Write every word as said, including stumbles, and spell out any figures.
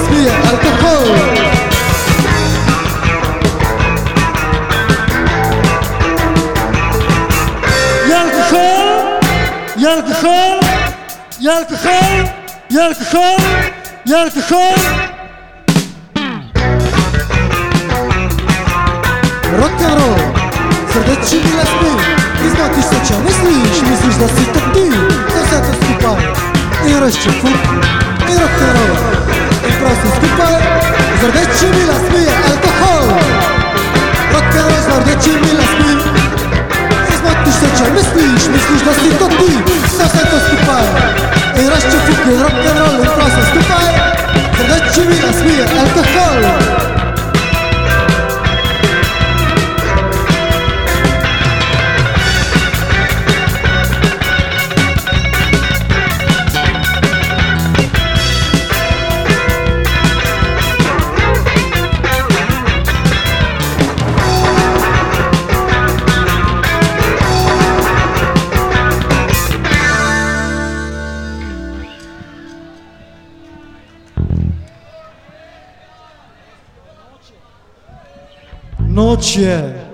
pije alkohol. I alkohol, i alkohol, i alkohol, i alkohol, i alkohol. Rock'n'roll, serdecznie mi lesby. I znaczysz co cię myślisz, myślisz, że jesteś to ty. Zawsze to skupaj. I wreszcie fuk, i rock'n'roll. I prosto skupaj. Serdecznie mi lesby, alkohol. Rock'n'roll, serdecznie mi lesby. I znaczysz co cię myślisz, myślisz, że jesteś to ty. Zawsze to skupaj. I wreszcie fuk, i rock'n'roll. I prosto skupaj. Serdecznie mi lesby, alkohol. Nocie.